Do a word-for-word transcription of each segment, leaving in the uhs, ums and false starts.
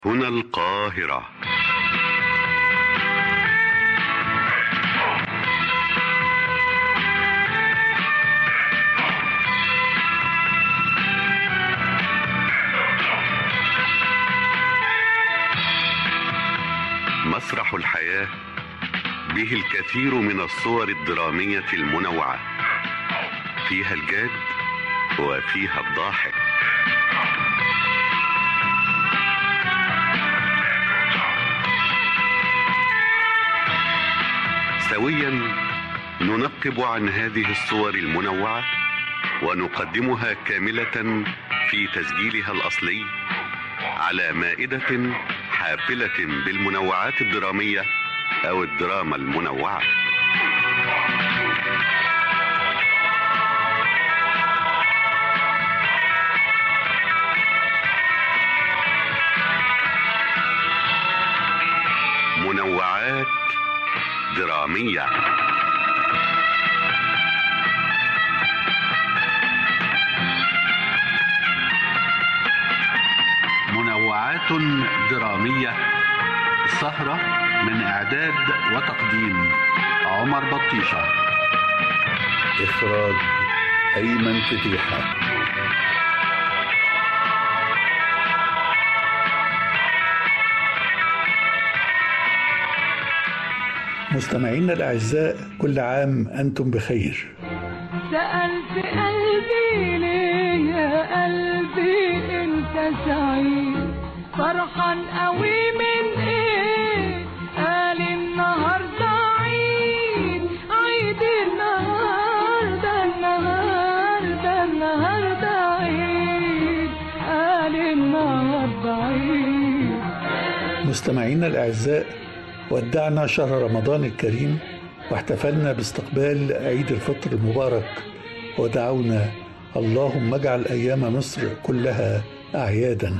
هنا القاهرة. مسرح الحياة به الكثير من الصور الدرامية المنوعة، فيها الجاد وفيها الضاحك. سويا ننقب عن هذه الصور المنوعة ونقدمها كاملة في تسجيلها الأصلي على مائدة حافلة بالمنوعات الدرامية أو الدراما المنوعة. منوعات درامية. منوعات درامية، سهرة من إعداد وتقديم عمر بطيشة، إخراج أيمن فتيحة. مستمعينا الأعزاء، كل عام أنتم بخير. سألت قلبي ليه يا قلبي انت سعيد، فرحان قوي من ايه؟ قال النهارده عيد، عيد النهارده النهارده النهارده عيد، قال النهارده عيد. مستمعينا الأعزاء، ودعنا شهر رمضان الكريم واحتفلنا باستقبال عيد الفطر المبارك، ودعونا اللهم اجعل أيام مصر كلها أعيادا.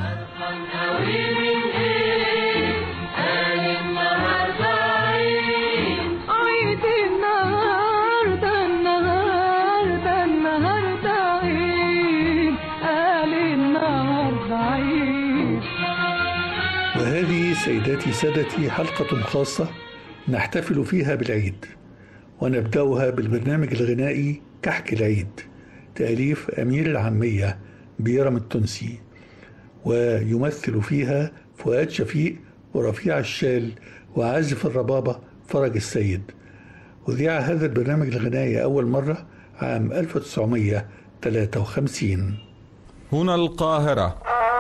وهذه سيداتي سادتي حلقة خاصة نحتفل فيها بالعيد، ونبدأها بالبرنامج الغنائي كحك العيد، تأليف أمير العامية بيرم التونسي، ويمثل فيها فؤاد شفيق ورفيع الشال وعازف الربابة فرج السيد. وذيع هذا البرنامج الغنائي أول مرة عام ألف وتسعمائة وثلاثة وخمسين. هنا القاهرة.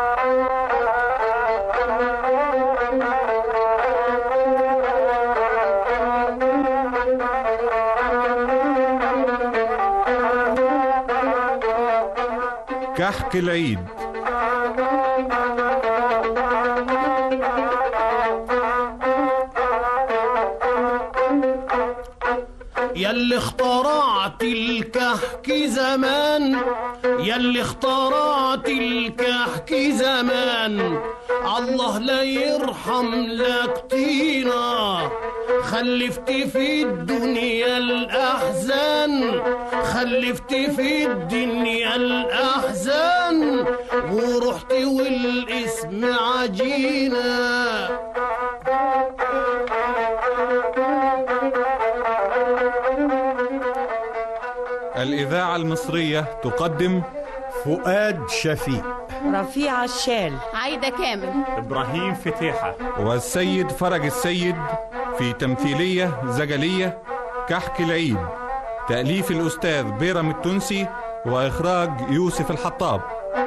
كحك العيد. ياللي اخترعت الكحك زمان، ياللي اخترعت الكحك زمان، الله لا يرحم لك طينا، خلفت في الدنيا الأحزان، خلفت في الدنيا الأحزان، ورحت والاسم عجينة. الإذاعة المصرية تقدم فؤاد شفيق، رفيع الشال، عايدة كامل، إبراهيم فتيحة، والسيد فرج السيد في تمثيلية زجلية كحك العيد، تأليف الأستاذ بيرم التونسي وإخراج يوسف الحطاب.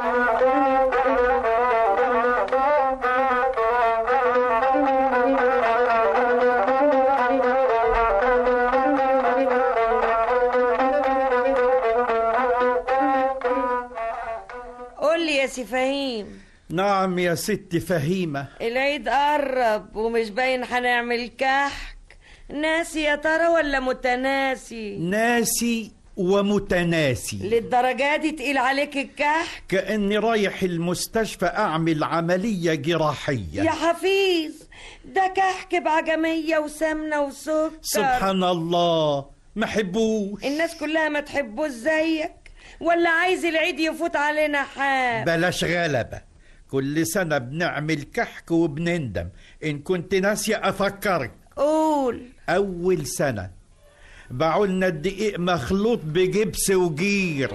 قول لي يا سي فهيم. نعم يا ست فهيمة. العيد قرب ومش باين هنعمل كحك، ناسي يا ترى ولا متناسي؟ ناسي ومتناسي. للدرجة دي تقيل عليك الكحك؟ كأني رايح المستشفى أعمل عملية جراحية. يا حفيظ، ده كحك بعجمية وسمنة وسكر. سبحان الله، ما حبوش. الناس كلها ما تحبوش زيك، ولا عايز العيد يفوت علينا حاب؟ بلاش غلبة، كل سنة بنعمل كحك وبنندم. إن كنت ناسية أفكرك. قول. أول سنة باعولنا الدقيق مخلوط بجبس وجير.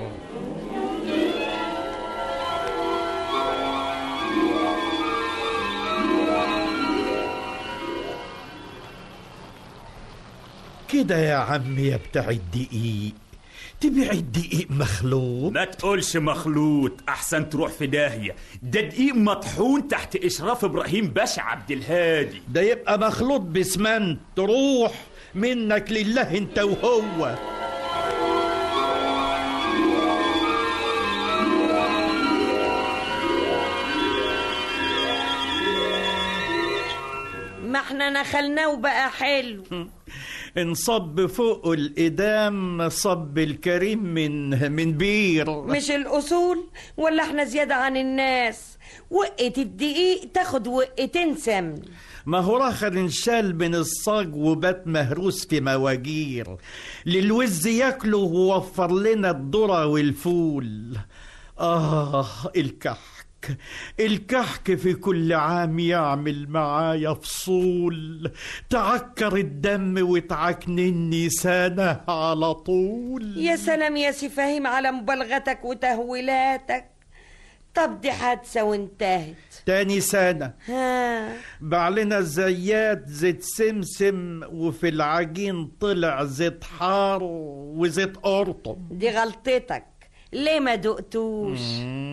كده يا عمي يا بتاع الدقيق، تبيع الدقيق مخلوط؟ ما تقولش مخلوط، احسن تروح في داهية. ده دقيق مطحون تحت اشراف ابراهيم باشا عبد الهادي. ده يبقى مخلوط بسمنت. تروح منك لله انت وهو. ما احنا نخلناه وبقى حلو. انصب فوق الإدام صب الكريم من من بير. مش الأصول ولا احنا زيادة عن الناس؟ وقة الدقيق تاخد وقتين سمن. ما هو راخر انشال من الصاج وبات مهروس في مواجير. للوز ياكله ووفر لنا الذرة والفول. آه الكحك الكحك في كل عام يعمل معايا فصول. تعكر الدم وتعكنني سنة على طول. يا سلام يا سي فهيم على مبالغتك وتهويلاتك. طب دي حادثة وانتهت. تاني سنة ها بعلنا الزيات زيت سمسم وفي العجين طلع زيت حار وزيت قرطم. دي غلطتك، ليه ما دقتوش؟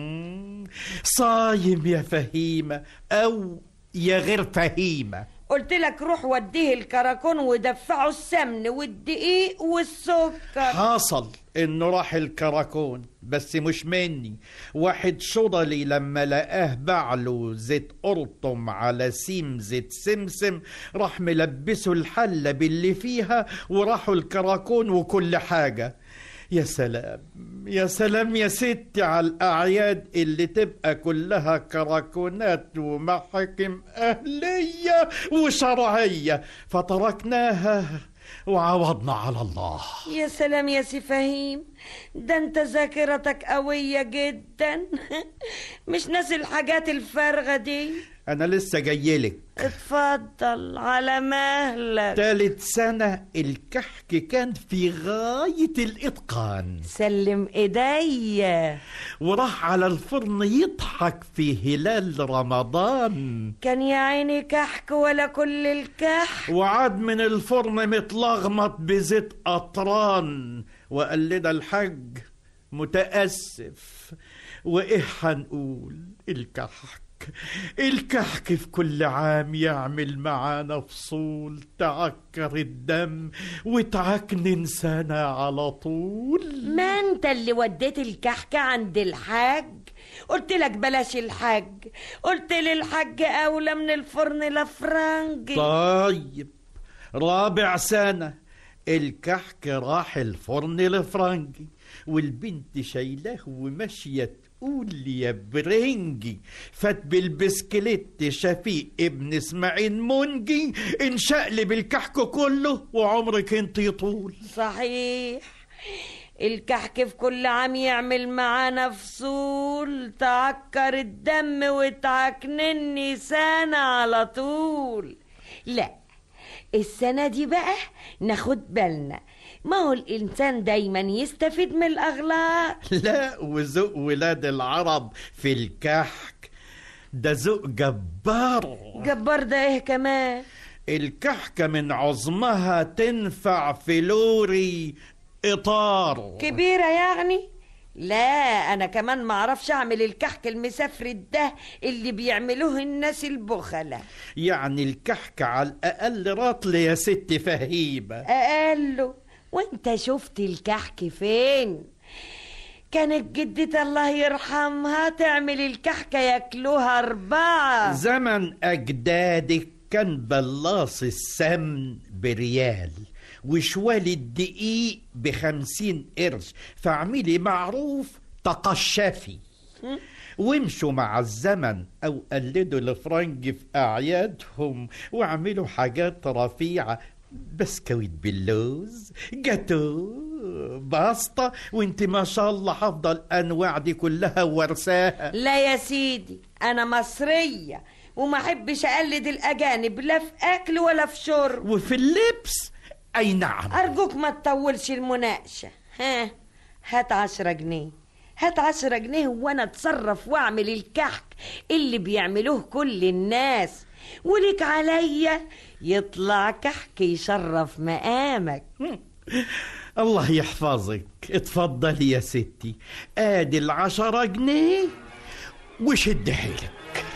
صايم يا فهيمة أو يا غير فهيمة. قلت لك روح وديه الكراكون ودفعه السمن والدقيق والسكر. حاصل انه راح الكراكون بس مش مني. واحد شضلي لما لقاه بعله زيت قرطم على سيم زيت سمسم راح ملبسه الحلة باللي فيها وراحوا الكراكون وكل حاجة. يا سلام يا سلام يا ستي على الأعياد اللي تبقى كلها كراكونات ومحاكم أهلية وشرعية فتركناها وعوضنا على الله. يا سلام يا سي فهيم، ده انت ذاكرتك قوية جدا. مش ناسي الحاجات الفارغة دي. أنا لسه جايلك. اتفضل على مهلك. تالت سنة الكحك كان في غاية الإتقان. سلم ايديا. وراح على الفرن يضحك في هلال رمضان. كان يا عيني كحك ولا كل الكحك. وعاد من الفرن متلغمط بزيت قطران. وقال لنا الحاج متأسف وإيه هنقول. الكحك الكحك في كل عام يعمل معانا فصول. تعكر الدم وتعكنن سنة على طول. ما انت اللي وديت الكحك عند الحاج. قلت لك بلاش الحاج. قلت للحاج اولى من الفرن الافرنجي. طيب رابع سنة الكحك راح الفرن الافرنجي والبنت شايلاه وماشية تقول لي يا برنجي. فات بالبسكليت شفيق ابن اسماعيل منجي انشقلب الكحك كله وعمرك انت يطول. صحيح الكحك في كل عام يعمل معانا فصول. تعكر الدم وتعكنني سنة على طول. لا السنة دي بقى ناخد بالنا، ما هو الإنسان دايما يستفيد من الأغلاط. لا وذوق ولاد العرب في الكحك ده ذوق جبار. جبار ده ايه كمان؟ الكحكة من عظمها تنفع في لوري إطار كبيرة يعني. لا أنا كمان معرفش أعمل الكحك المسافرد ده اللي بيعملوه الناس البخلة. يعني الكحك على الأقل راطل يا ست فهيمة. أقله وانت شفت الكحك فين؟ كانت جدتي الله يرحمها تعمل الكحكة ياكلوها أربعة. زمن أجدادك كان بلاص السمن بريال وشوال الدقيق بخمسين قرش. فاعملي معروف تقشفي وامشوا مع الزمن أو قلدوا الفرنج في أعيادهم واعملوا حاجات رفيعة. بسكويت باللوز، جاتو، باسطة وانت ما شاء الله حافظة الأنواع دي كلها ورثاها. لا يا سيدي، أنا مصرية وما أحبش أقلد الأجانب لا في أكل ولا في شرب. وفي اللبس أي نعم. أرجوك ما تطولش المناقشة. ها، هات عشرة جنيه، هات عشرة جنيه وأنا أتصرف وأعمل الكحك اللي بيعملوه كل الناس، ولك عليا يطلع كحك يشرف مقامك. الله يحفظك. اتفضلي يا ستي، ادي العشرة جنيه وشد حيلك.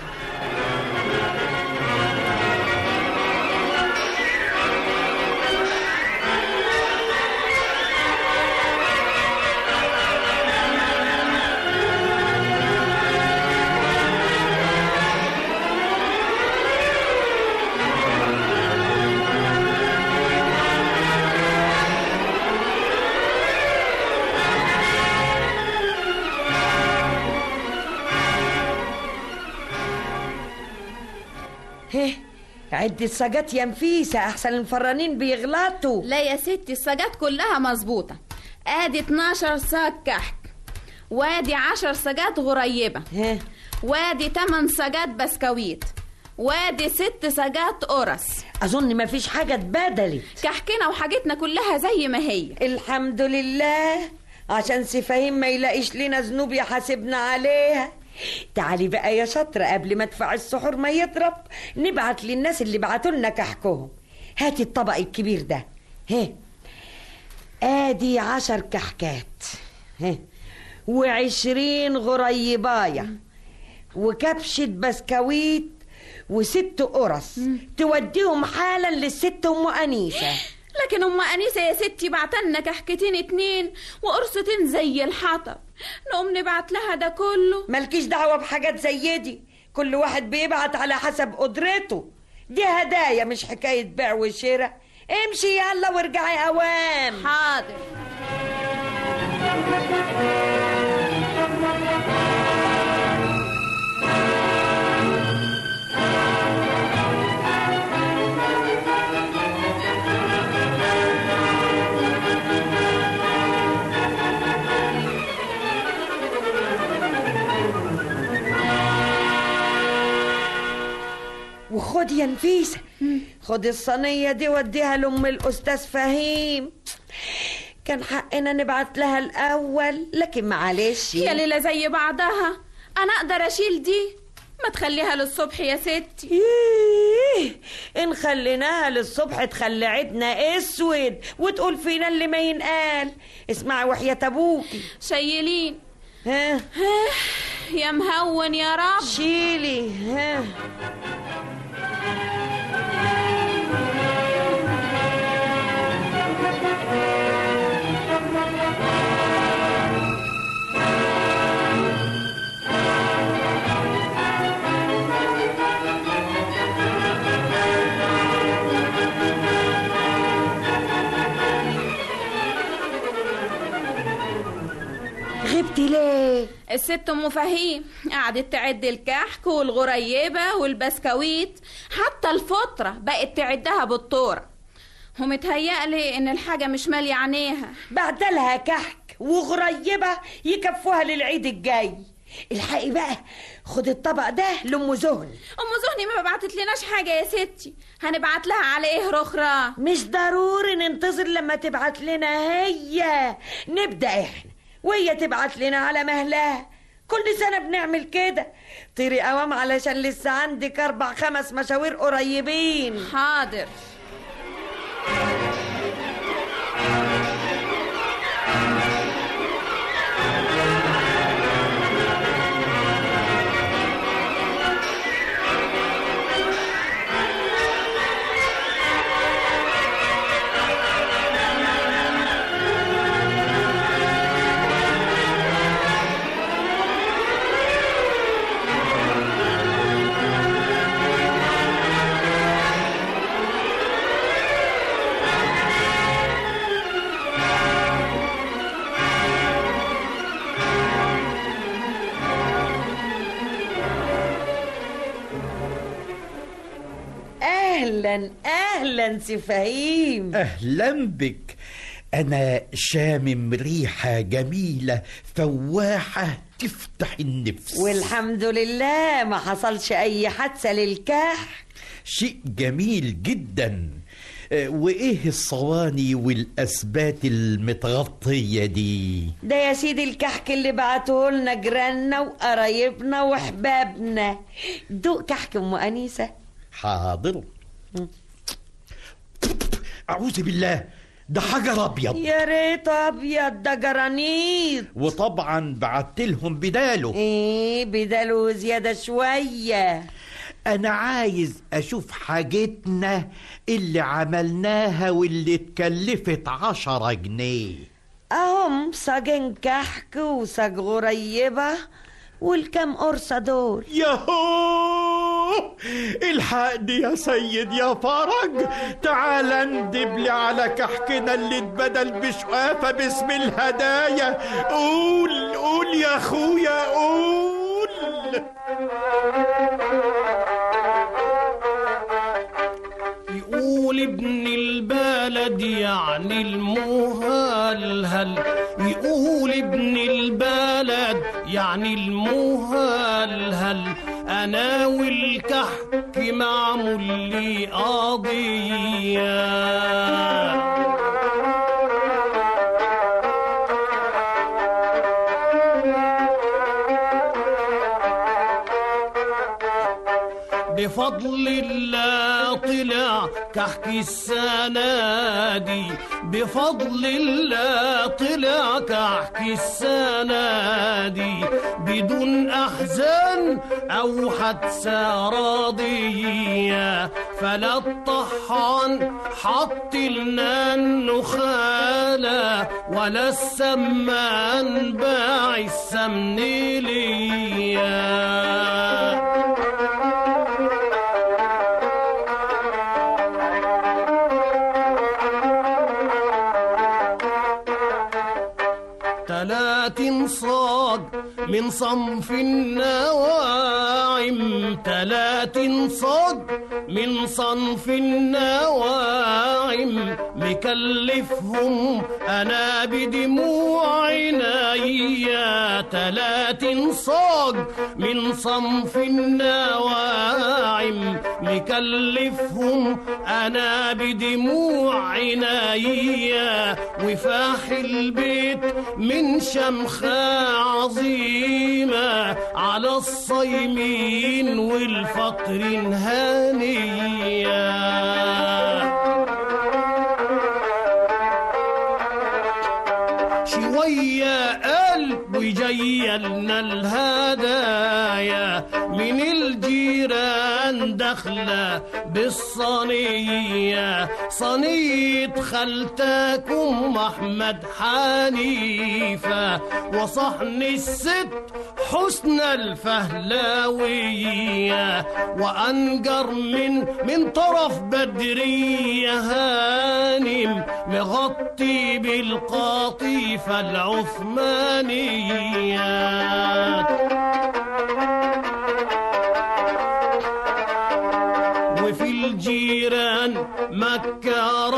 هه، عد السجات يا نفيسة أحسن الفرانين بيغلطوا. لا يا ستي، السجات كلها مظبوطة. ادي اتناشر ساج كحك، وادي عشر سجات غريبة، هه، وادي تمن سجات بسكويت، وادي ست سجات قرص. أظن ما فيش حاجة اتبدلت. كحكنا وحاجتنا كلها زي ما هي. الحمد لله، عشان سفاهيم ما يلاقيش لنا ذنوب يحاسبنا عليها. تعالي بقى يا شطرة، قبل ما ادفع السحور ما يضرب نبعت للناس اللي بعتوا لنا كحكهم. هاتي الطبق الكبير ده. هه، ادي عشر كحكات، هه، وعشرين غريباية، وكبشة بسكويت، وست قرص. توديهم حالا للست ام انيسة. لكن ام انيسة يا ستي بعتلنا كحكتين اتنين وقرصتين زي الحطب، نقوم نبعت لها ده كله؟ مالكيش دعوة بحاجات زي دي، كل واحد بيبعت على حسب قدرته. دي هدايا مش حكاية بيع وشراء. امشي يلا وارجعي اوام. حاضر. وخد يا نفيسة، خد الصينية دي وديها لأم الأستاذ فهيم. كان حقنا نبعت لها الأول، لكن معلش يا ليلة زي بعضها. أنا أقدر أشيل دي؟ ما تخليها للصبح يا ستي. إيه، إن خليناها للصبح تخلي عيدنا اسود وتقول فينا اللي ما ينقال. اسمعي وحياة أبوكي. شيلين. ها ها يا مهون يا رب. شيلي. ها غبتي ليه؟ الست ام فهيم قعدت تعد الكحك والغريبة والبسكويت، حتى الفطرة بقت تعدها بالطورة، ومتهيألي ان الحاجة مش مالية عينيها. بعدلها كحك وغريبة يكفوها للعيد الجاي. الحقي بقى، خد الطبق ده لأم زهني. ام زهني ما بعتت لناش حاجة يا ستي، هنبعت لها على ايه رخرة؟ مش ضروري ننتظر لما تبعت لنا هي، نبدأ احنا وهي تبعت لنا على مهلها. كل سنة بنعمل كده. طيري قوام علشان لسه عندك أربع خمس مشاوير قريبين. حاضر. أهلا أهلا سي فهيم. أهلا بك. أنا شامم ريحة جميلة فواحة تفتح النفس. والحمد لله ما حصلش أي حادثة للكحك. شيء جميل جدا. وإيه الصواني والأسبات المتغطية دي؟ ده يا سيدي الكحك اللي بعته لنا جيراننا وقرايبنا وحبابنا. دوق كحك أم أنيسة. حاضر. أعوذ بالله، ده حجر أبيض. يا ريت أبيض، ده جرانيط. وطبعا بعتلهم بداله. إيه بداله زيادة شوية. أنا عايز أشوف حاجتنا اللي عملناها واللي اتكلفت عشرة جنيه. أهم صاجين كحك وصاج غريبة والكم قرصة دول. ياهو الحقني يا سيد يا فرج، تعال اندبلي على كحكنا اللي اتبدل بشقافة باسم الهدايا. قول قول يا اخويا قول. يقول ابن البلد يعني المهلهل، يقول ابن البلد يعني المهلهل، انا والكحك معمول لي قضيه. بفضل الله طلع كحك السنة دي، بفضل الله طلع كحك السنة دي بدون أحزان أو حادثة راضية. فلا الطحان حط لنا النخالة ولا السمان باع السمن ليا. تلاتين صاج من صنف النواعم، تلاتين صاج من صنف النواعم، مكلفهم أنا بدموع عينيا. تلاتين صاج من صنف النواعم، مكلفهم أنا بدموع عينيا. وفاح البيت من شمخة عظيمة على الصايمين والفطر هانية. شوية قلب وجاية لنا الهدايا من الجيران داخلة بالصينية، صينية خالتكم أحمد حنيفة وصحن الست حسنى الفهلاوية، وأنجر من من طرف بدرية هانم مغطي بالقطيفة العثمانية. وفي الجيران مكة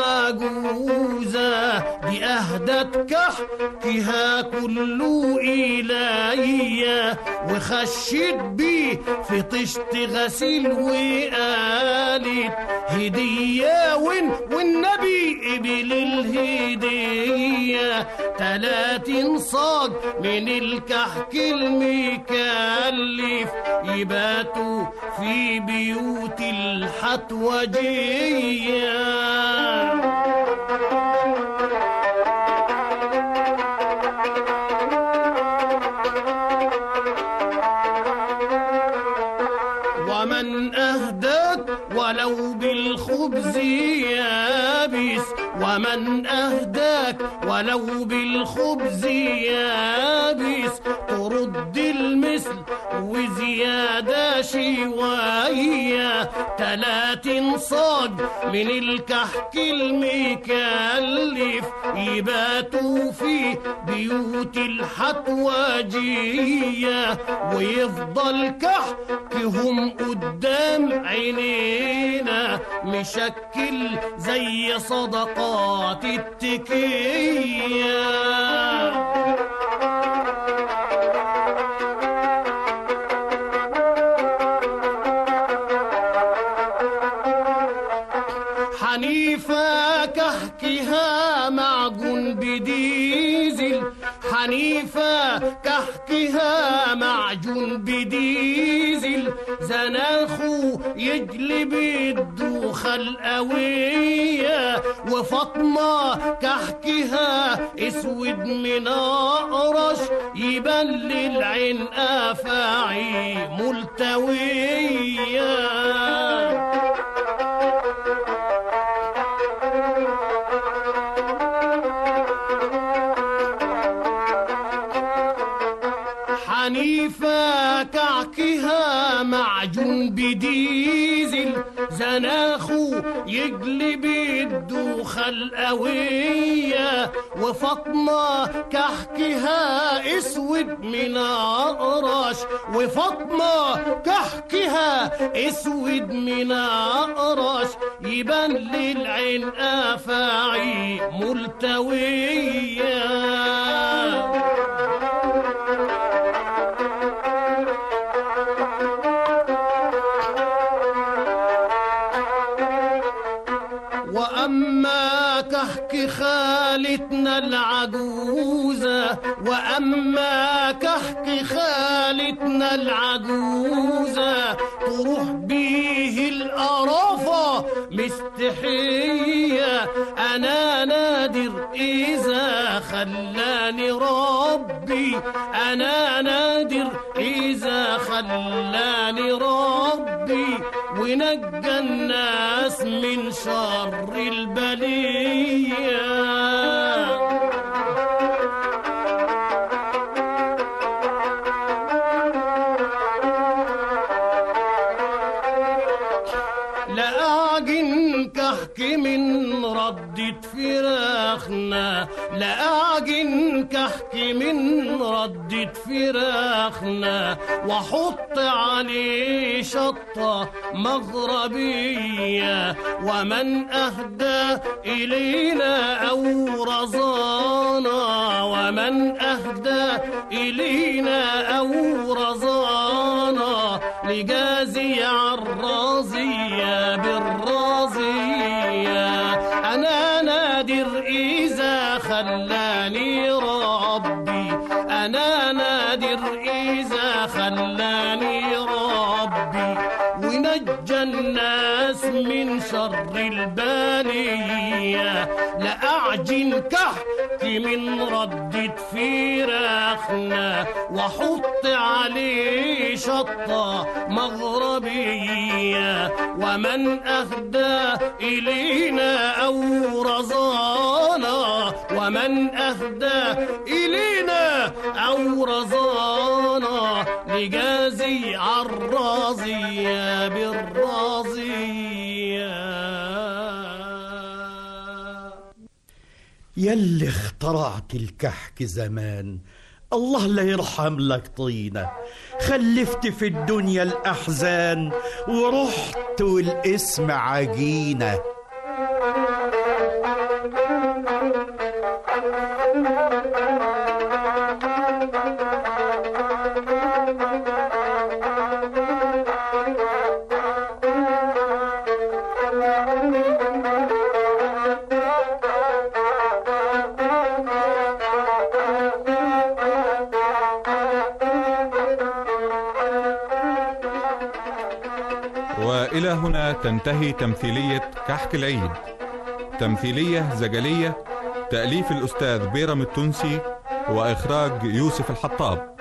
عجوزة دي أهدت كحكها كله إليا، وخشت بيه في طشت غسيل وقالت هدية وين والنبي قبل الهدية. تلاتين صاج من الكحك المكلف يباتوا في بيوت الحتوجية. ومن أهداك ولو بالخبز يابس، ومن أهداك ولو بالخبز يابس ترد المثل وزيادة شوية. تلاتين صاج من الكحك المكلف يباتوا في بيوت الحتوجية، ويفضل كحكهم قدام عينينا مشكل زي صدقات التكية. حنيفة كحكها معجون بديزل، حنيفة كحكها معجون بديزل، زناخو يجلب الدوخة القوية، وفاطمة كحكها اسود من اقرش، يبان للعين افاعي ملتوية. حنيفة كعكها معجون بديزل، زناخو يجلب الدوخة القوية، وفاطمة كحكها اسود من اقرش، وفاطمة كحكها اسود من اقرش، يبان للعين افاعي ملتوية. وأما كحك خالتنا العجوزة، وأما كحك خالتنا العجوزة، تروح بيه القرافة مستحية. أنا نادر إذا خلاني ربي، أنا نادر إذا خلاني ربي، ونجى الناس من شر البلية. لأعجن كحك من ردة فراخنا، لأعجن كحك من ردة فراخنا، وحط عليه شطة مغربية. ومن أهدى إلينا أو رزانا، ومن أهدى إلينا أو رزانا، لجازي عالرازية بالرازية. أنا نادر إذا خلاني ربي، أنا نادر إذا خلاني ربي، ونجى الناس من شر البلية. لأعجن كحك من ردة فراخنا، وحط عليه شطة مغربية. ومن أهدى إلينا أو رزانا، ومن أهدى إلينا أو رزانا، لجازي عالرازية بالرازية. يلي اخترعت الكحك زمان، الله لا يرحم لك طينة. خلفت في الدنيا الأحزان، ورحت والاسم عجينة. وإلى هنا تنتهي تمثيلية كحك العيد، تمثيلية زجلية، تأليف الأستاذ بيرم التونسي وإخراج يوسف الحطاب.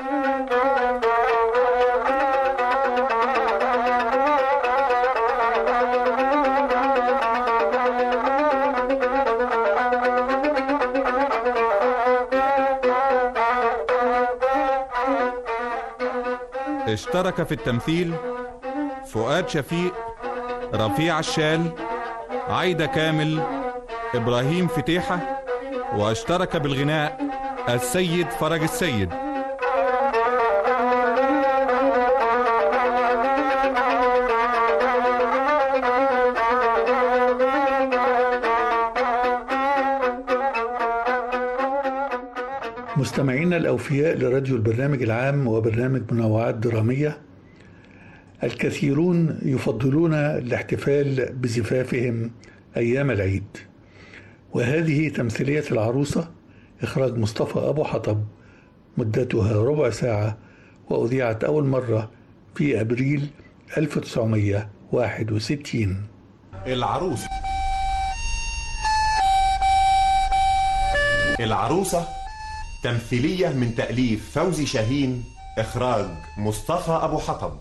اشترك في التمثيل فؤاد شفيق، رفيع الشال، عايدة كامل، إبراهيم فتيحة، واشترك بالغناء السيد فرج السيد. مستمعينا الأوفياء لراديو البرنامج العام وبرنامج منوعات درامية، الكثيرون يفضلون الاحتفال بزفافهم أيام العيد، وهذه تمثيلية العروسة إخراج مصطفى أبو حطب، مدتها ربع ساعة، وأذيعت أول مرة في أبريل ألف وتسعمائة وواحد وستين. العروسة العروسة تمثيلية من تأليف فوزي شاهين، إخراج مصطفى أبو حطب.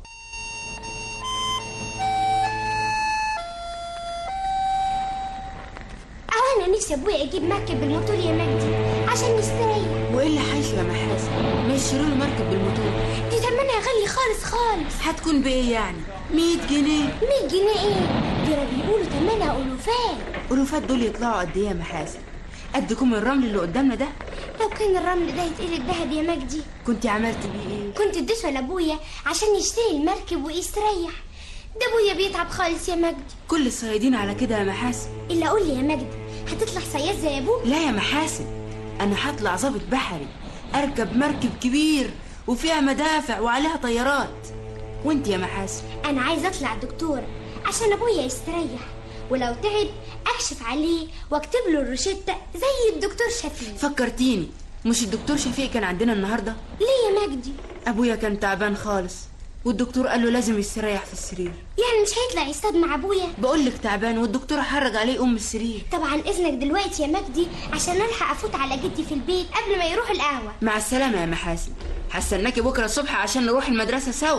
أنا نفسي أبويا يجيب مركب بالموتور يا مجدي عشان نستريح. وإيه اللي حايشه يا محاسن؟ ما يشتروا له مركب بالموتور؟ دي تمنها غالي خالص خالص. هتكون بإيه يعني؟ مية جنيه؟ مية جنيه إيه؟ دي بيقولوا تمنها ألوفات. ألوفات دول يطلعوا قد إيه يا محاسن؟ قد كم الرمل اللي قدامنا ده؟ لو كان الرمل ده يتقلب دهب يا مجدي كنت عملت بيه إيه؟ كنت اديته لأبويا عشان يشتري المركب ويستريح. ده أبويا بيتعب خالص يا مجدي. كل الصيادين على كده يا محاسن. إلا قول لي يا مجدي، هتطلع صياد زي أبوك؟ لا يا محاسن، أنا هطلع ضابط بحري، أركب مركب كبير وفيها مدافع وعليها طيارات. وانت يا محاسن؟ أنا عايز أطلع دكتورة عشان أبويا يستريح، ولو تعب أكشف عليه واكتب له الروشتة زي الدكتور شفيق. فكرتيني، مش الدكتور شفيق كان عندنا النهاردة؟ ليه يا مجدي؟ أبويا كان تعبان خالص والدكتور قال له لازم يستريح في السرير. يعني مش هيطلع يصطاد مع ابويا؟ بقول لك تعبان والدكتور حرج عليه ام السرير. طبعا اذنك دلوقتي يا مجدي عشان الحق افوت على جدي في البيت قبل ما يروح القهوه. مع السلامه يا محاسن، هستناكي بكره الصبح عشان نروح المدرسه سوا.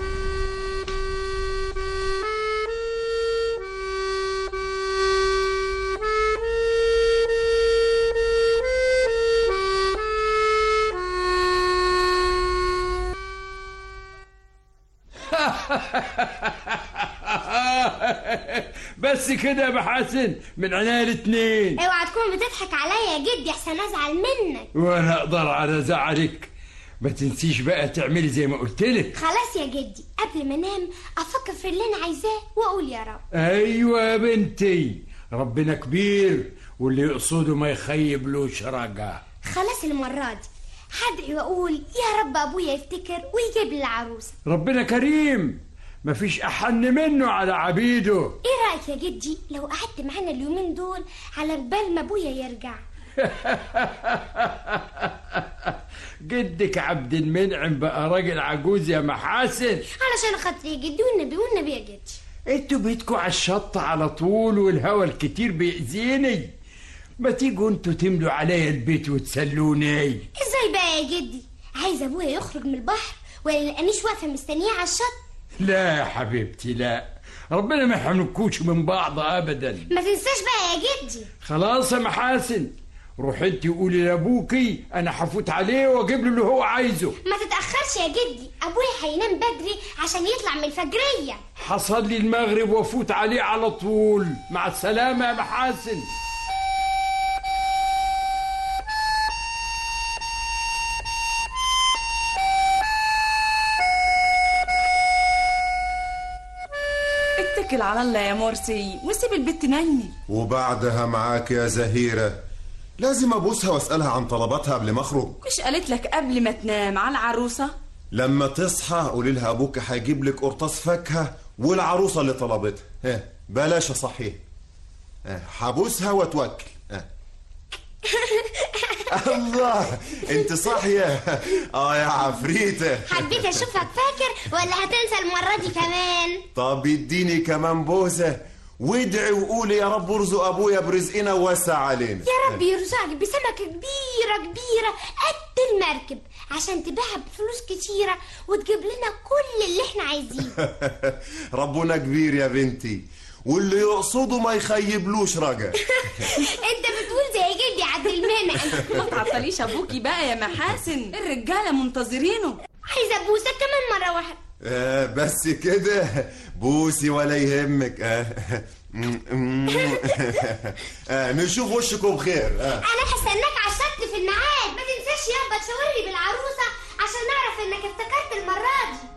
بس كده يا محاسن من عينيا الاتنين. اوعى تكون بتضحك عليا يا جدي احسن ازعل منك. وانا اقدر على زعلك، ما تنسيش بقى تعملي زي ما قلتلك. خلاص يا جدي، قبل ما انام افكر في اللي انا عايزاه واقول يا رب. ايوه يا بنتي، ربنا كبير واللي يقصده ما يخيبلوش رجع. خلاص المره دي هدعي واقول يا رب ابويا يفتكر ويجيب لي العروسه. ربنا كريم، مفيش احن منه على عبيده. ايه رايك يا جدي لو قعدت معانا اليومين دول على بال ما ابويا يرجع؟ جدك عبد المنعم بقى راجل عجوز يا محاسن. علشان خاطري يا جدي والنبي والنبي يا جدي. انتوا بيتكوا على الشط على طول والهوا الكتير بيأذيني، ما تيجوا انتوا تملوا عليا البيت وتسلوني. ازاي بقى يا جدي؟ عايز ابويا يخرج من البحر ولا يلاقينيش واقفه مستنيه على الشط؟ لا يا حبيبتي لا، ربنا ما يحرمكوش من بعض ابدا. ما تنساش بقى يا جدي. خلاص يا محاسن، روح انت قولي لابوكي انا هفوت عليه واجيب له اللي هو عايزه. ما تتاخرش يا جدي، ابويا هينام بدري عشان يطلع من الفجريه. حصل لي المغرب وافوت عليه على طول. مع السلامه يا محاسن. اتكل على الله يا مرسي وسيب البت نايمه. وبعدها معاك يا زهيرة، لازم ابوسها واسألها عن طلباتها قبل ما اخرج. مش قالت لك قبل ما تنام على العروسة؟ لما تصحى قولي لها ابوك هيجيب لك قرطاس فاكهة والعروسة اللي طلبتها. ها بلاش صحيح، هبوسها واتوكل. الله انت صاحية؟ اه يا عفريتة، حبيت اشوفك فاكر ولا هتنسى المرة دي كمان؟ طب اديني كمان بوسة وادعي وقولي يا رب ارزق ابويا برزقنا ووسع علينا. يا رب يرزقك بسمكة كبيرة كبيرة قد المركب عشان تبيعها بفلوس كتيرة وتجيب لنا كل اللي احنا عايزينه. ربنا كبير يا بنتي واللي يقصده ما يخيبلوش رجع. انت بتقول زي جدي عبد المنعم. ما تعطليش ابوكي بقى يا محاسن، الرجاله منتظرينه. عايزه ابوسك كمان مره واحده. آه بس كده بوسي ولا يهمك. آه. آه نشوف وشكم بخير. آه. انا هستناك على الشط في الميعاد، ما تنساش يابا تشاورني بالعروسه عشان نعرف انك افتكرت المره دي.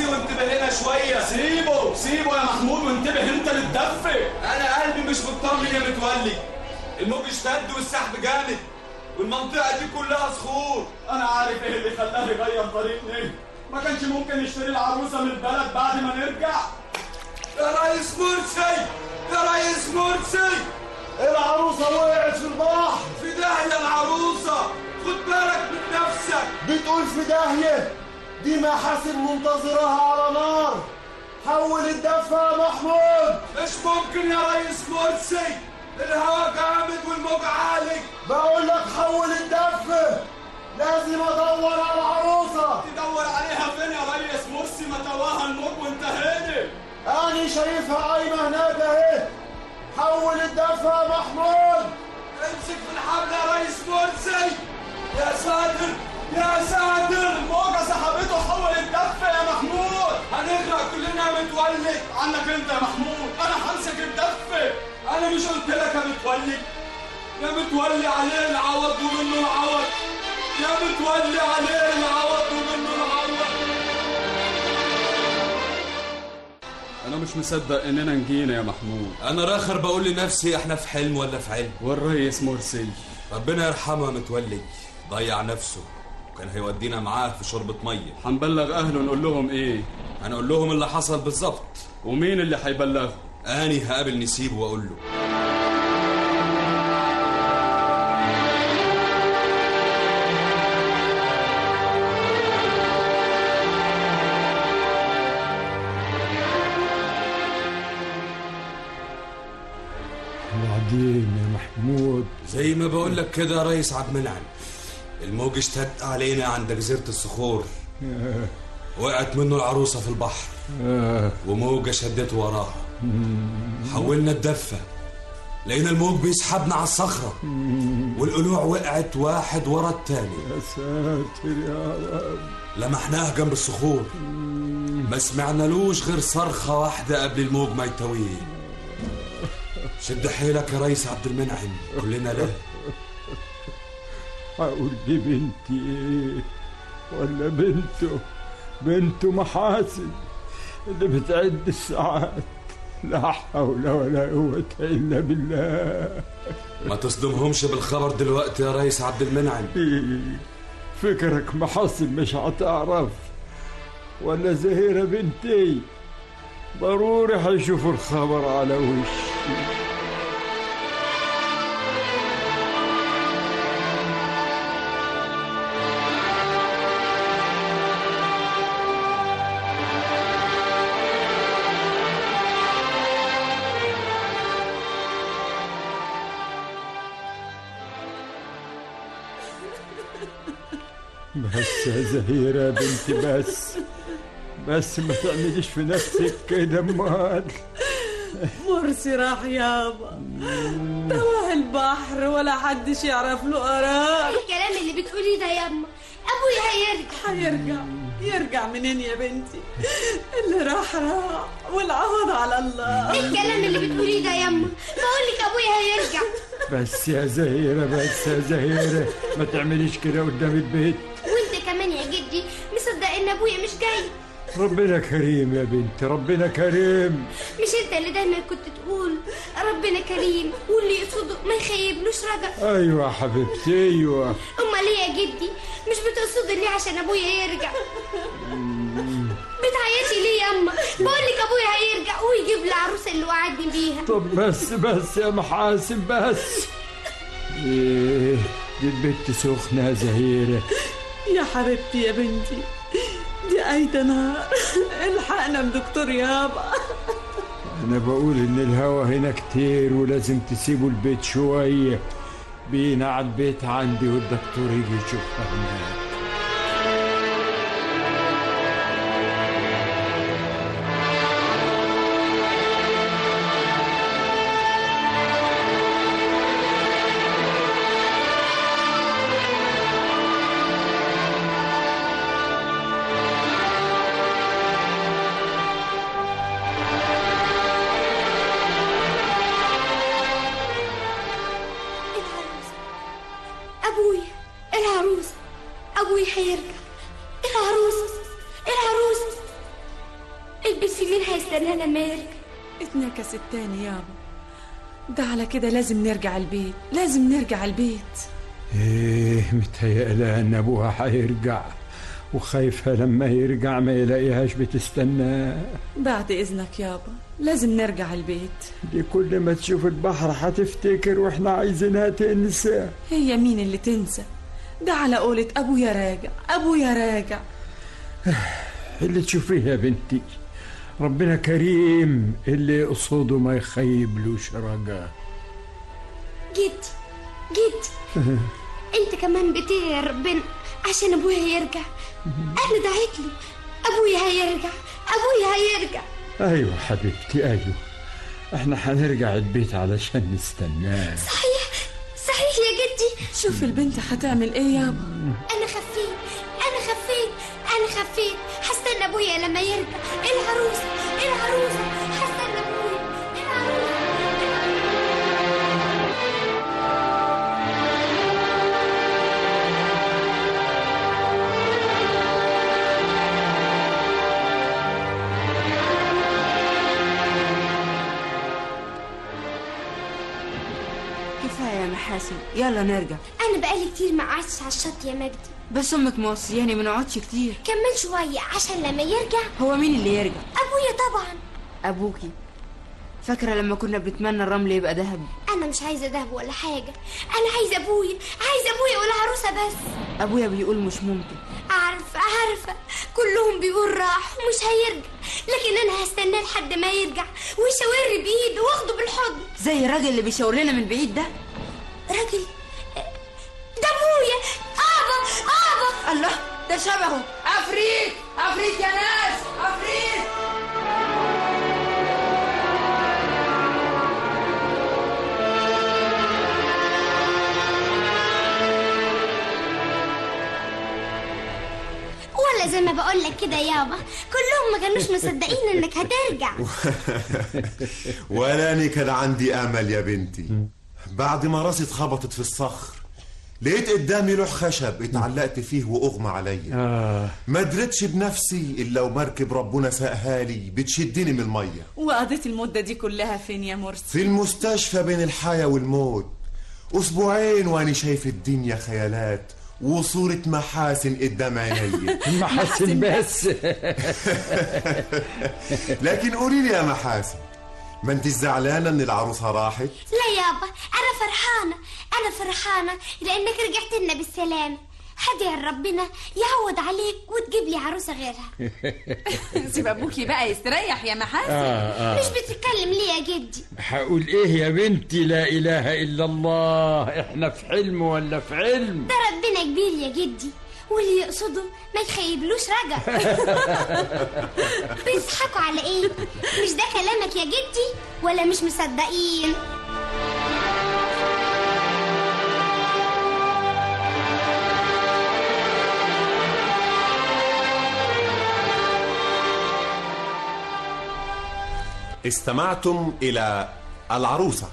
مرسي وانتبه لنا شويه. سيبه سيبه يا محمود وانتبه انت للدفه. انا قلبي مش مطمن يا متولي، الموج اشتد والسحب جامد والمنطقه دي كلها صخور. انا عارف ايه اللي خلاه يغير طريقنا، ما كانش ممكن يشتري العروسه من البلد بعد ما نرجع. يا ريس مرسي يا ريس مرسي، العروسه وقعت في البحر. في داهيه العروسه، خد بالك من نفسك. بتقول في داهيه؟ دي محاسن منتظرها على نار. حول الدفة يا محمود. مش ممكن يا ريس مرسي، الهواء جامد والموج عالي. بقول لك حول الدفة، لازم ادور على العروسة. تدور عليها فين يا ريس مرسي؟ ما تواها الموج وانتهينا. انا شايفها قايمة هناك اهي. حول الدفة يا محمود. امسك في الحبل يا ريس مرسي. يا ساتر يا ساتر، الموجة سحبته. حول الدفة يا محمود، هنغرق كلنا يا متولي. عنك انت يا محمود، انا همسك الدفة. انا مش قلت لك يا متولي؟ يا متولي عليه العوض ومنه العوض، يا متولي عليه العوض ومنه العوض. انا مش مصدق اننا نجينا يا محمود. انا راخر بقول لنفسي احنا في حلم ولا في علم. والريس مرسي ربنا يرحمه يا متولي، ضيع نفسه وكان هيودينا معاه في شربة مية. هنبلغ اهله نقول لهم ايه؟ هنقول لهم اللي حصل بالظبط. ومين اللي هيبلغه؟ اني هقابل نسيب واقول له. وبعدين يا محمود؟ زي ما بقول لك كده يا ريس عبد المنعم، الموج اشتد علينا عند جزيرة الصخور. وقعت منه العروسة في البحر وموجة شدته وراها. حولنا الدفة، لقينا الموج بيسحبنا على الصخرة والقلوع وقعت واحد ورا التاني. يا ساتر يا رب. لمحناه جنب الصخور، ما سمعنالوش غير صرخة واحدة قبل الموج ما يتويه. شد حيلك يا ريس عبد المنعم، كلنا له. هقول دي بنتي ايه ولا بنته؟ بنته محاسن اللي بتعد الساعات. لا حول ولا قوة إلا بالله. ما تصدمهمش بالخبر دلوقتي يا ريس عبد المنعم. فكرك محاسن مش هتعرف؟ ولا زهيرة بنتي ضروري هيشوفوا الخبر على وشي. بس يا زهيرة يا بنتي، بس بس ما تعمليش في نفسك كده. امال مرسي راح يابا، توه البحر ولا حدش يعرف له قرار. الكلام اللي بتقوليه ده ياما، ابويا هيرجع. هيرجع؟ يرجع منين يا بنتي؟ اللي راح راح والعوض على الله. الكلام اللي بتقوليه ده ياما، بقول لك ابويا هيرجع. بس يا زهيرة، بس يا زهيرة ما تعمليش كده قدام البيت. وانت كمان يا جدي مصدق ان ابويا مش جاي. ربنا كريم يا بنتي، ربنا كريم. مش انت اللي دايما كنت تقول ربنا كريم واللي يقصده ما يخيبلوش رجا؟ ايوه يا حبيبتي، ايوه. امال ليه يا جدي مش بتقصدي ليه عشان ابويا يرجع؟ بتعيطي ليه يا اما؟ بقول لك ابويا هيرجع ويجيب لي العروسه اللي وعدني بيها. طب بس بس يا محاسن بس. ايه دي البت سخنه يا زهيره. يا حبيبتي يا بنتي، دي ايده نار. الحقنا بدكتور يابا. انا بقول ان الهوا هنا كتير ولازم تسيبوا البيت شويه. بينا على البيت عندي والدكتور يجي يشوفها هناك. بس مين هيستنى لما يرجع؟ اتنكست تاني يابا. ده على كده لازم نرجع البيت، لازم نرجع البيت. ايه متهيألها ان ابوها هيرجع وخايفة لما يرجع ما يلاقيهاش بتستناه. بعد اذنك يابا لازم نرجع البيت. دي كل ما تشوف البحر هتفتكر واحنا عايزينها تنسى. هي مين اللي تنسى؟ ده على قولة ابويا راجع، ابويا راجع. اللي تشوفيه يا بنتي ربنا كريم، اللي قصاده ما يخيبلوش رجاء. جدي جدي انت كمان بتدعي يا ربنا عشان ابويا يرجع. انا دعيت له ابويا هيرجع، ابويا هيرجع. ايوه حبيبتي ايوه، احنا هنرجع البيت علشان نستناه. صحيح صحيح يا جدي. شوف البنت هتعمل ايه يابا. انا خفيت انا خفيت انا خفيت هستنى ابويا لما يرجع. العروسه العروسه هستنى ابويا العروسه. كفايه يا محاسن، يلا نرجع. انا بقالي كتير ما قعدتش على الشط يا مجدي. بس امك موصياني ما نقعدش كتير. كمل شويه عشان لما يرجع. هو مين اللي يرجع؟ ابويا طبعا. ابوكي؟ فاكره لما كنا بنتمنى الرمل يبقى ذهب؟ انا مش عايزه ذهب ولا حاجه، انا عايزه ابويا، عايزه ابويا والعروسه بس. ابويا بيقول مش ممكن. عارفه عارفه كلهم بيقول راح ومش هيرجع، لكن انا هستناه لحد ما يرجع ويشاور بايده واخده بالحضن زي الراجل اللي بيشاور لنا من بعيد ده. راجل؟ ده ابويا. ابا ابا. الله ده شبهه. عفريت عفريت يا ناس عفريت. ولا زي ما بقول لك كده يابا، كلهم ما كانوش مصدقين انك هترجع. ولا أنا كان عندي امل يا بنتي. بعد ما راسي اتخبطت في الصخر لقيت قدامي لوح خشب اتعلقت فيه واغمى عليا. آه. ما قدرتش بنفسي الا ومركب ربنا ساقها لي بتشدني من الميه. وقضيت المده دي كلها فين يا مرسي؟ في المستشفى بين الحياه والموت، اسبوعين وانا شايف الدنيا خيالات وصورة محاسن قدام عيني. محاسن بس. لكن قولي لي يا محاسن، ما انت زعلانة ان العروسة راحت؟ لا يابا انا فرحانة، انا فرحانة لانك رجعت لنا بالسلامة. هدعي ربنا يعوض عليك وتجيب لي عروسة غيرها. سيب ابوكي بقى يستريح يا محاسن. آه آه. مش بتتكلم ليه يا جدي؟ هقول ايه يا بنتي؟ لا اله الا الله، احنا في حلم ولا في علم؟ ده ربنا كبير يا جدي، واللي يقصده ما يخيبلوش رجع. بيضحكوا على ايه؟ مش ده كلامك يا جدي ولا مش مصدقين؟ استمعتم إلى العروسة.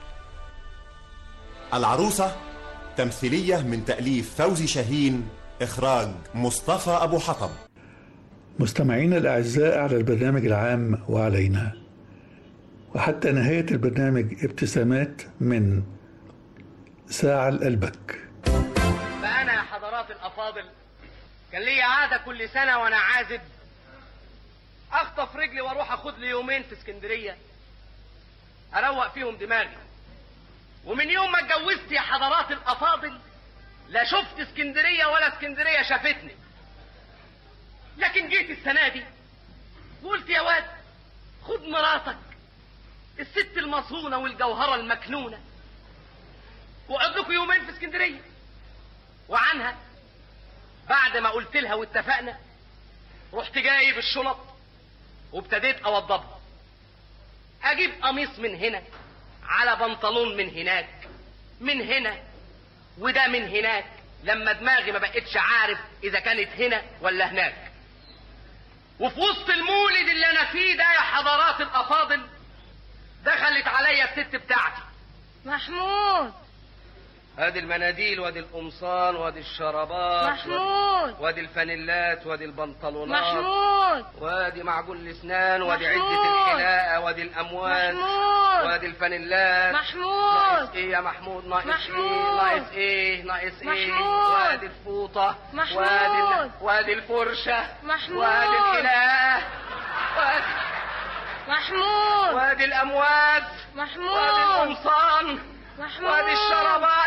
العروسة تمثيلية من تأليف فوزي شاهين، إخراج مصطفى أبو حطب. مستمعينا الأعزاء على البرنامج العام وعلينا، وحتى نهاية البرنامج ابتسامات من ساعة لقلبك. فأنا يا حضرات الأفاضل كان لي عادة كل سنة وأنا عازب اخطف رجلي واروح اخد لي يومين في اسكندريه اروق فيهم دماغي. ومن يوم ما اتجوزت يا حضرات الافاضل لا شفت اسكندريه ولا اسكندريه شافتني. لكن جيت السنه دي وقلت يا واد خد مراتك الست المصونه والجوهره المكنونه واقعد لكم يومين في اسكندريه. وعنها بعد ما قلت لها واتفقنا رحت جايب الشنط وابتديت اوضبها. اجيب قميص من هنا على بنطلون من هناك من هنا وده من هناك، لما دماغي ما بقتش عارف اذا كانت هنا ولا هناك. وفي وسط المولد اللي انا فيه ده يا حضرات الافاضل دخلت عليا الست بتاعتي. محمود ادي المناديل وادي القمصان وادي الشرابات محمود. وادي الفانيلات وادي البنطلونات محمود. وادي معجون الاسنان وادي محمود. عدة الحلاقة وادي الامواس محمود. وادي الفانيلات. محمود. ناقص ايه يا محمود؟ ناقص محمود. ايه؟ ناقص ايه؟ ناقص ايه؟ محمود. وادي الفوطة محمود. وادي ال... وادي الفرشة محمود. وادي الحلاقة وادي محمود. وادي الامواس محمود. وادي القمصان محمود. وادي الشرابات.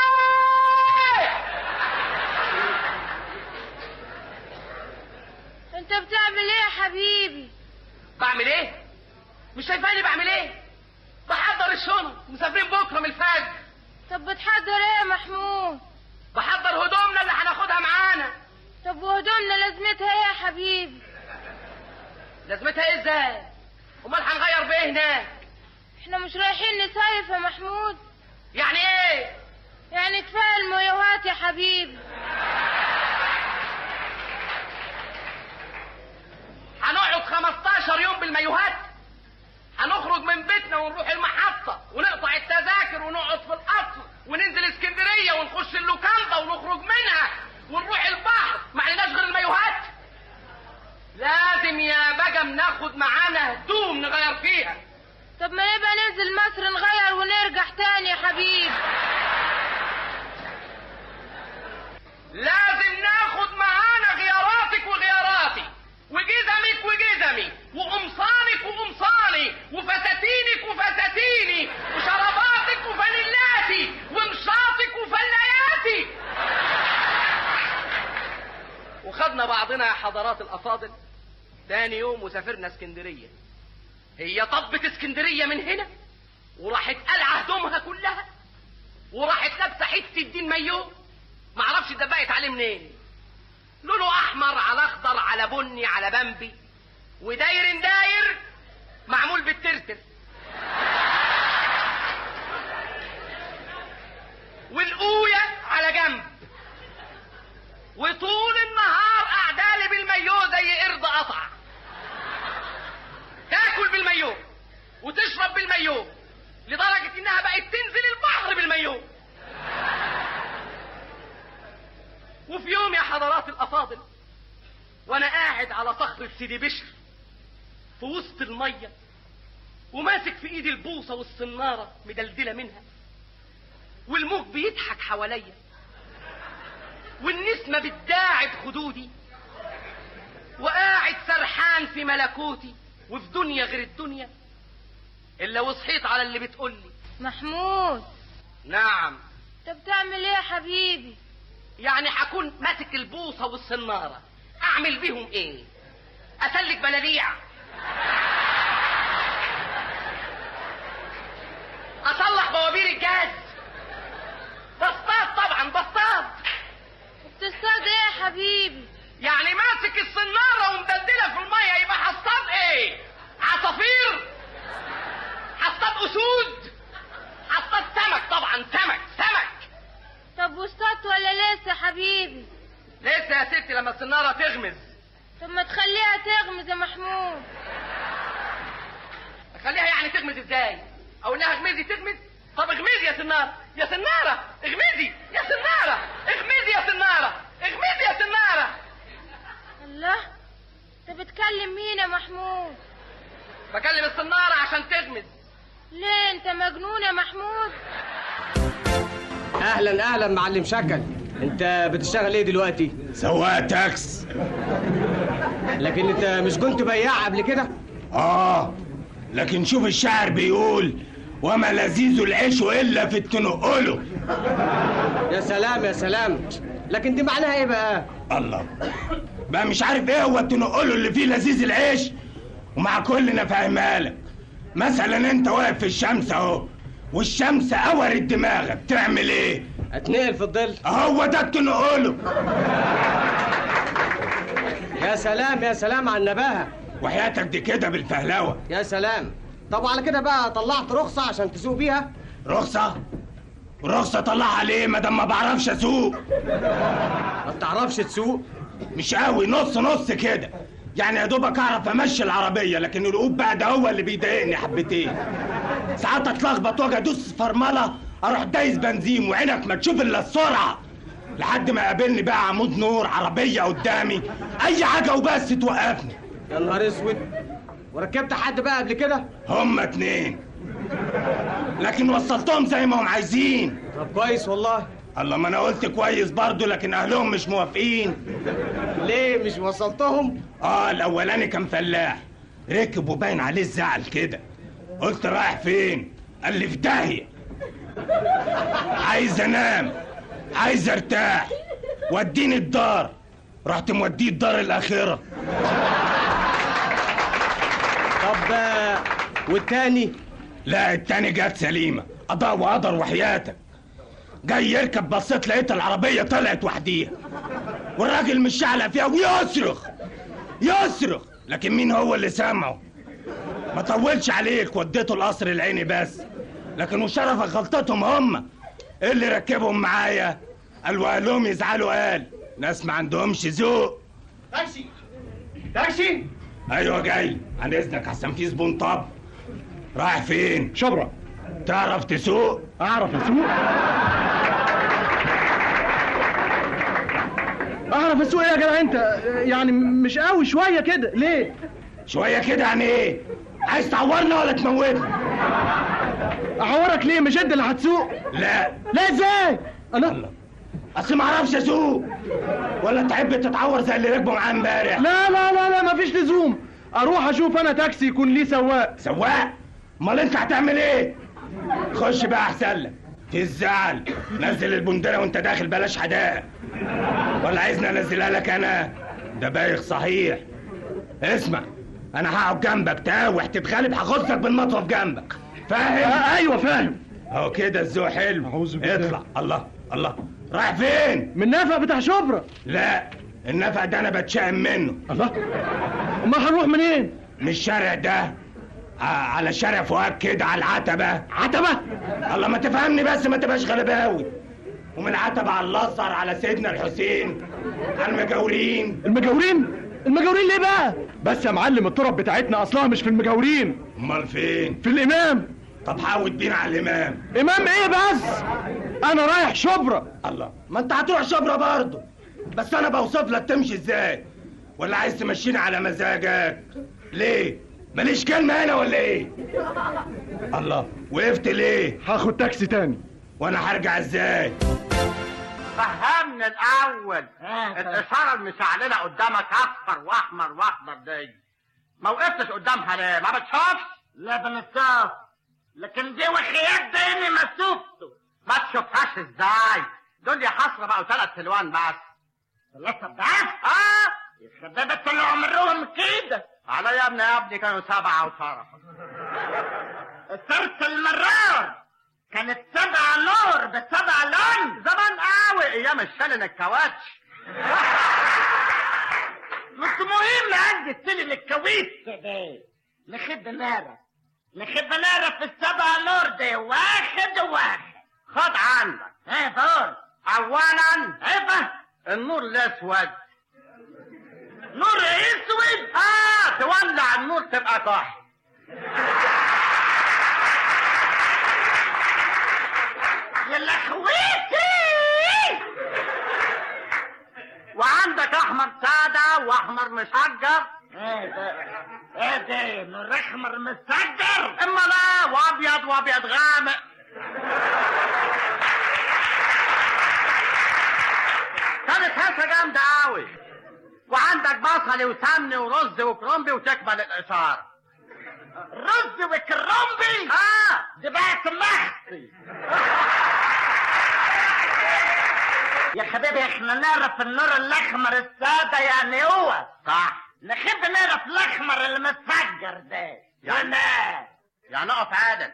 انت بتعمل ايه يا حبيبي؟ بعمل ايه؟ مش شايفاني بعمل ايه؟ بحضر الشنط، مسافرين بكره من الفجر. طب بتحضر ايه يا محمود؟ بحضر هدومنا اللي هناخدها معانا. طب وهدومنا لازمتها ايه يا حبيبي؟ لازمتها ايه ازاي؟ امال هنغير بايه هناك؟ احنا مش رايحين نصيف يا محمود. يعني ايه؟ يعني كفايه المايوهات يا حبيبي. هنقعد خمستاشر يوم بالمايوهات؟ هنخرج من بيتنا ونروح المحطة ونقطع التذاكر ونقعد في القطر وننزل اسكندرية ونخش اللوكاندا ونخرج منها ونروح البحر، ما عليناش غير المايوهات؟ لازم يا بجم ناخد معانا هدوم نغير فيها. طب ما نبقى ننزل مصر نغير ونرجع تاني يا حبيبي. لازم ناخد معانا غياراتك وغياراتي وجزمك وجزمي وقمصانك وقمصاني وفساتينك وفساتيني وشراباتك وفانيلاتي ومشاطك وفلاياتي. وخدنا بعضنا يا حضرات الافاضل تاني يوم وسافرنا اسكندريه. هي طبت اسكندريه من هنا وراحت قلعه هدومها كلها وراحت لابسه حته الدين مايو معرفش اتدبقت عليه منين، لونه احمر على اخضر على بني على بمبي وداير داير معمول بالترتر، والقويه على جنب، وطول النهار قعدالي بالمايو زي قرد قطع. تاكل بالمايو وتشرب بالمايو لدرجه انها بقت تنزل البحر بالمايو. وفي يوم يا حضرات الافاضل وانا قاعد على صخرة سيدي بشر في وسط المية وماسك في ايدي البوصة والصنارة مدلدلة منها والموج بيضحك حواليا والنسمة بتداعب خدودي وقاعد سرحان في ملكوتي وفي دنيا غير الدنيا، الا وصحيت على اللي بتقولي. محمود. نعم. طب بتعمل ايه يا حبيبي؟ يعني هكون ماسك البوصة والصنارة اعمل بيهم ايه؟ اسلك بلاليع، اصلح بوابير الجاز، بصطاد طبعا بصطاد. بتصطاد ايه يا حبيبي؟ يعني ماسك الصنارة ومدلدلة في المية يبقى هصطاد ايه؟ عصافير؟ هصطاد اسود؟ هصطاد سمك طبعا، سمك سمك. طب واصطادت ولا لسه يا حبيبي؟ لسه يا ستي لما الصنارة تغمز. طب ما تخليها تغمز يا محمود. اخليها يعني تغمز ازاي؟ اقول لها اغمزي تغمز؟ طب اغمزي يا سنارة، يا سنارة اغمزي، يا سنارة اغمزي، يا سنارة اغمزي، يا سنارة. الله، انت بتكلم مين يا محمود؟ بكلم السنارة عشان تغمز. ليه انت مجنون يا محمود؟ اهلا اهلا معلم شكل، انت بتشتغل ايه دلوقتي؟ سواق تاكس. لكن انت مش كنت بياع قبل كده؟ اه، لكن شوف الشاعر بيقول وما لذيذ العيش الا في التنقله. يا سلام يا سلام، لكن دي معناها ايه بقى؟ الله، بقى مش عارف ايه هو التنقله اللي فيه لذيذ العيش؟ ومع كلنا فاهمها لك. مثلا انت واقف في الشمس اهو والشمس قورت دماغك، تعمل ايه؟ اتنقل في الظل. هو ده التنقله. يا سلام يا سلام على النباهه، وحياتك دي كده بالفهلوه. يا سلام. طب على كده بقى طلعت رخصه عشان تسوق بيها؟ رخصه؟ رخصه طلعها ليه ما دام ما بعرفش اسوق؟ ما بتعرفش تسوق؟ مش قوي، نص نص كده يعني، يا دوبك اعرف امشي العربيه، لكن الركوب بقى ده هو اللي بيضايقني حبتين. ساعات اتلخبط واجي ادوس فرمله اروح دايس بنزين وعينك ما تشوف الا السرعه، لحد ما قابلني بقى عمود نور عربيه قدامي اي حاجه وبس توقفني. يا نهار اسود، وركبت حد بقى قبل كده؟ هما اتنين، لكن وصلتهم زي ما هم عايزين. طب كويس والله. الله، ما انا قلت كويس برضو، لكن اهلهم مش موافقين. ليه مش وصلتهم؟ اه الاولاني كان فلاح، ركب وباين عليه الزعل كده. قلت رايح فين؟ قال لي في داهيه، عايز انام، عايز ارتاح، وديني الدار. رحت موديه الدار الاخره. طب والتاني؟ لا التاني جت سليمه، قضاء وقدر وحياتك. جاي يركب، بصيت لقيت العربيه طلعت وحديها، والراجل مش شعلق فيها ويصرخ يصرخ، لكن مين هو اللي سامعه؟ ما طولش عليك، وديته القصر العيني بس، لكن وشرفك غلطتهم هم. ايه اللي ركبهم معايا؟ قالوا قال لهم يزعلوا، قال ناس ما عندهمش ذوق. تاكسي تاكسي. ايوه جاي، عن اذنك احسن في زبون. طب رايح فين؟ شبرا. تعرف تسوق؟ اعرف اسوق. اعرف اسوق ايه يا جدع انت؟ يعني مش قوي، شويه كده. ليه شويه كده؟ يعني ايه؟ عايز تعورنا ولا تموتنا؟ اعورك ليه؟ مش انت اللي هتسوق؟ لا. لا ازاي؟ الله الله، اصل ما اعرفش اسوق. ولا تحب تتعور زي اللي ركبوا معاه امبارح؟ لا لا لا لا، مفيش لزوم. اروح اشوف انا تاكسي يكون ليه سواق. سواق؟ امال انت هتعمل ايه؟ خش بقى احسن لك. في الزعل نزل البندره وانت داخل، بلاش حداقه. ولا عايزني انزلها لك انا؟ ده بايخ صحيح. اسمع، انا هقعد جنبك، تاوح تتخالب هخصك بالمطوه جنبك، فاهم؟ آه ايوه فاهم. اهو كده الذوق حلو. اطلع. الله الله، رايح فين؟ من النفق بتاع شبرا. لا النفق ده انا بتشائم منه. الله، امال هنروح منين؟ من الشارع ده على شارع فؤاد كده، على العتبه. عتبه؟ الله، ما تفهمني بس، ما تبقاش غلباوي. ومن عتبه على الازهر، على سيدنا الحسين، على المجاورين. المجاورين؟ المجاورين ليه بقى؟ بس يا معلم، الطرق بتاعتنا اصلها مش في المجاورين. امال فين؟ في الامام. طب حاول بينا على الامام. امام ايه بس؟ انا رايح شبرا. الله، ما انت هتروح شبرا برضه، بس انا بوصف لك تمشي ازاي. ولا عايز تمشيني على مزاجك؟ ليه؟ ماليش كلمه هنا ولا ايه؟ الله، وقفت ليه؟ هاخد تاكسي تاني. وانا هرجع ازاي؟ فهمني الاول. الاشاره المشعلله قدامك اصفر واحمر واخضر دي، ما وقفتش قدامها ليه؟ ما بتشوفش؟ لا بنشوف، لكن دي وخيات ديني ما شفته. ما تشوفهاش ازاي؟ دول يا حسره بقوا ثلاث الوان بس. ثلاثه بس؟ اه يخرب اللي عمرهم كده. على يا ابني يا ابني كانوا سبعه وصرف. الترس المرار كانت سبع نور بسبع لون. زمان قوي، ايام الشلن الكاوتش. مش مهم عندي السلن الكاوتش ده. نخب نارة نخب نارة في السبع نور دي، واحد واحد. خد عندك. ايه دور؟ اولا ايه النور الاسود. نور اسود؟ اه تولع النور تبقى كحل. يا لخويتي. وعندك احمر ساده واحمر مسجر. ايه ده؟ ايه ده؟ نور احمر مسجر؟ اما لا، وابيض وابيض غامق. كانت هسه جامده قوي. وعندك بصل وسمن ورز وكرنبي وتكمل الاشاره. رز وكرنبي؟ اه دي بقت محشي. يا حبيبي احنا نعرف النور الاحمر الساده يعني هو صح. نحب نعرف الاحمر المسجر ده. يعني يعني اقف عادل.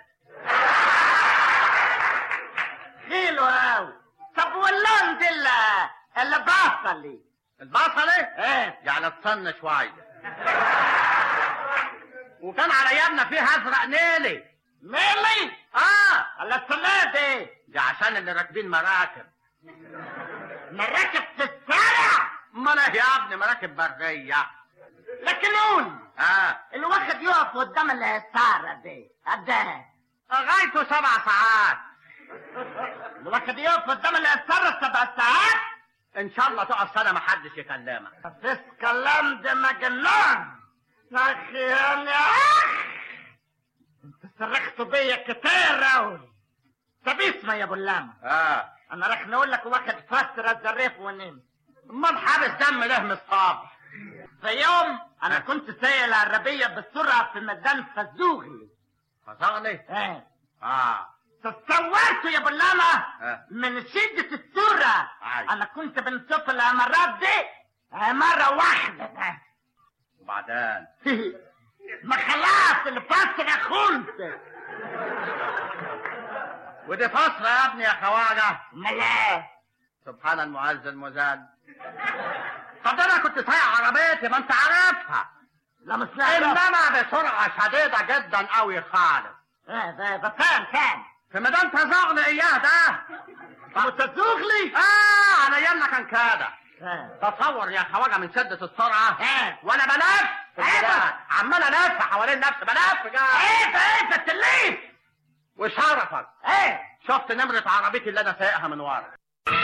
حلو قوي. طب واللون دي اللي بصلي. البصلي؟ ايه يعني تصن شويه. وكان على ايامنا فيه ازرق نيلي. نيلي؟ اه على السنه دي. دي عشان اللي راكبين مراكب. مراكب في الشارع؟ امال ايه يا ابني؟ مراكب بريه. لكن قول اه الواحد يقف قدام الساره دي قد ايه؟ غايته سبع ساعات. الواحد يقف قدام اللي يتصرف سبع ساعات ان شاء الله تقف سنه ما حدش يكلمك. بس كلام ده مجنون يا اخي. يعني انت صرخت بيا كتير اوي. طب اسمع يا ابو اللامه. اه انا راح نقول لك واخد فتره الزريف ونمت. امال حابس دم ليه من الصبح؟ في يوم انا كنت سايق العربيه بسرعه في ميدان فزوغلي. فزوغلي؟ ايه اه تصورته يا ابو اللامه. اه. من شده السرعه انا كنت بنشوف العمارات دي عماره واحده بس. وبعدين ما خلاص الفتره خلصت. ودي فتره يا ابني يا خواجه. امال ايه؟ سبحان المعز المزاد. طب ده انا كنت سايق عربيتي ما انت عارفها. لا مش انما بسرعه شديده جدا قوي خالص. ايه ده ده فين فين؟ في ميدان تزوغلي اياه ده. تزوغلي؟ اه على ايامنا كان كده. تصور يا خواجه من شده السرعه وانا بلف ايه عمال الف حوالين نفسي بلف جاي. ايه ايه التليف وشرفك ايه شفت نمره عربيتي اللي انا سايقها من ورا.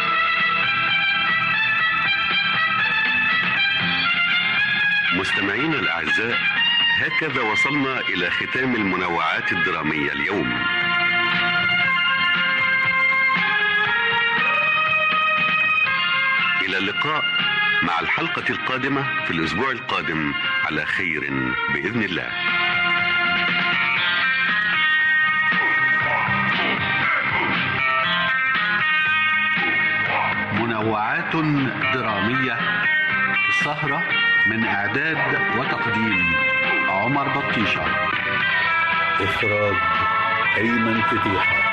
مستمعينا الأعزاء، هكذا وصلنا إلى ختام المنوعات الدرامية اليوم. إلى اللقاء مع الحلقة القادمة في الأسبوع القادم على خير بإذن الله. منوعات درامية، السهرة من إعداد وتقديم عمر بطيشة، إخراج أيمن فتيحة.